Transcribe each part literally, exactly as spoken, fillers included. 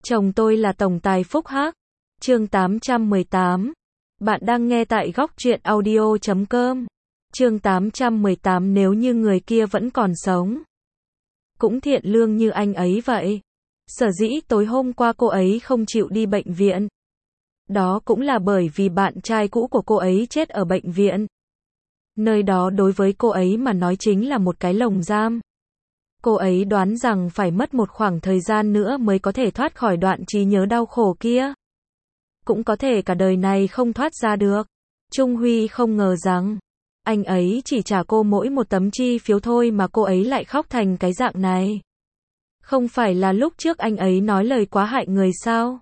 Chồng tôi là tổng tài Phúc Hắc. Chương tám trăm mười tám. Bạn đang nghe tại góc truyện audio chấm com. Chương tám trăm mười tám. Nếu như người kia vẫn còn sống, cũng thiện lương như anh ấy vậy. Sở dĩ tối hôm qua cô ấy không chịu đi bệnh viện, đó cũng là bởi vì bạn trai cũ của cô ấy chết ở bệnh viện. Nơi đó đối với cô ấy mà nói chính là một cái lồng giam. Cô ấy đoán rằng phải mất một khoảng thời gian nữa mới có thể thoát khỏi đoạn trí nhớ đau khổ kia. Cũng có thể cả đời này không thoát ra được. Trung Huy không ngờ rằng anh ấy chỉ trả cô mỗi một tấm chi phiếu thôi mà cô ấy lại khóc thành cái dạng này. Không phải là lúc trước anh ấy nói lời quá hại người sao?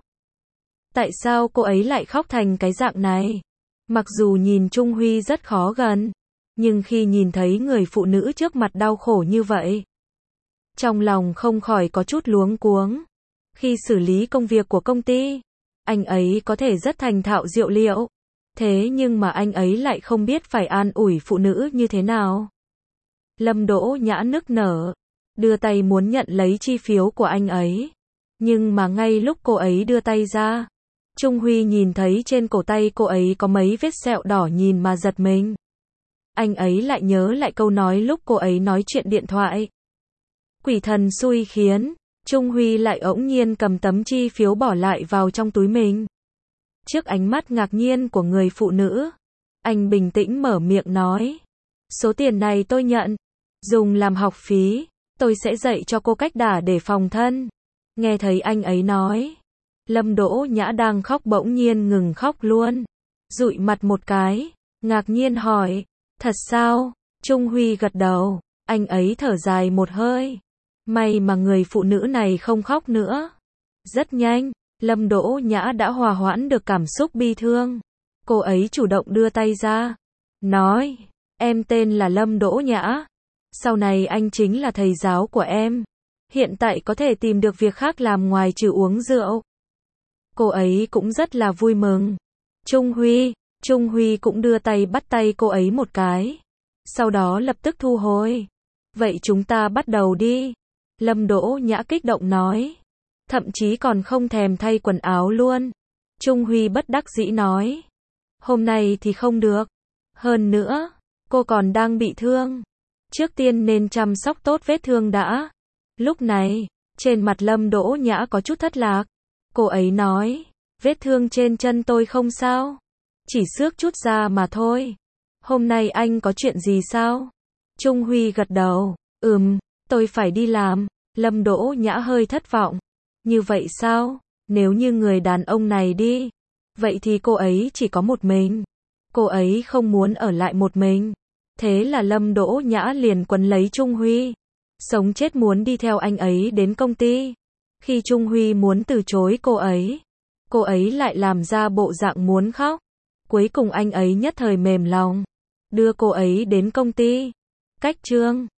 Tại sao cô ấy lại khóc thành cái dạng này? Mặc dù nhìn Trung Huy rất khó gần, nhưng khi nhìn thấy người phụ nữ trước mặt đau khổ như vậy, trong lòng không khỏi có chút luống cuống. Khi xử lý công việc của công ty, anh ấy có thể rất thành thạo diệu liệu. Thế nhưng mà anh ấy lại không biết phải an ủi phụ nữ như thế nào. Lâm Đỗ Nhã nức nở, đưa tay muốn nhận lấy chi phiếu của anh ấy. Nhưng mà ngay lúc cô ấy đưa tay ra, Trung Huy nhìn thấy trên cổ tay cô ấy có mấy vết sẹo đỏ, nhìn mà giật mình. Anh ấy lại nhớ lại câu nói lúc cô ấy nói chuyện điện thoại. Quỷ thần xui khiến, Trung Huy lại bỗng nhiên cầm tấm chi phiếu bỏ lại vào trong túi mình. Trước ánh mắt ngạc nhiên của người phụ nữ, anh bình tĩnh mở miệng nói: số tiền này tôi nhận, dùng làm học phí, tôi sẽ dạy cho cô cách đả để phòng thân. Nghe thấy anh ấy nói, Lâm Đỗ Nhã đang khóc bỗng nhiên ngừng khóc luôn, dụi mặt một cái, ngạc nhiên hỏi: thật sao? Trung Huy gật đầu, anh ấy thở dài một hơi. May mà người phụ nữ này không khóc nữa. Rất nhanh, Lâm Đỗ Nhã đã hòa hoãn được cảm xúc bi thương. Cô ấy chủ động đưa tay ra, nói: em tên là Lâm Đỗ Nhã. Sau này anh chính là thầy giáo của em. Hiện tại có thể tìm được việc khác làm ngoài trừ uống rượu. Cô ấy cũng rất là vui mừng. Trung Huy, Trung Huy cũng đưa tay bắt tay cô ấy một cái. Sau đó lập tức thu hồi. Vậy chúng ta bắt đầu đi. Lâm Đỗ Nhã kích động nói. Thậm chí còn không thèm thay quần áo luôn. Trung Huy bất đắc dĩ nói. Hôm nay thì không được. Hơn nữa, cô còn đang bị thương. Trước tiên nên chăm sóc tốt vết thương đã. Lúc này, trên mặt Lâm Đỗ Nhã có chút thất lạc. Cô ấy nói, vết thương trên chân tôi không sao. Chỉ xước chút da mà thôi. Hôm nay anh có chuyện gì sao? Trung Huy gật đầu, ừm, tôi phải đi làm. Lâm Đỗ Nhã hơi thất vọng. Như vậy sao? Nếu như người đàn ông này đi, vậy thì cô ấy chỉ có một mình. Cô ấy không muốn ở lại một mình. Thế là Lâm Đỗ Nhã liền quấn lấy Trung Huy. Sống chết muốn đi theo anh ấy đến công ty. Khi Trung Huy muốn từ chối cô ấy, cô ấy lại làm ra bộ dạng muốn khóc. Cuối cùng anh ấy nhất thời mềm lòng, đưa cô ấy đến công ty. Cách chương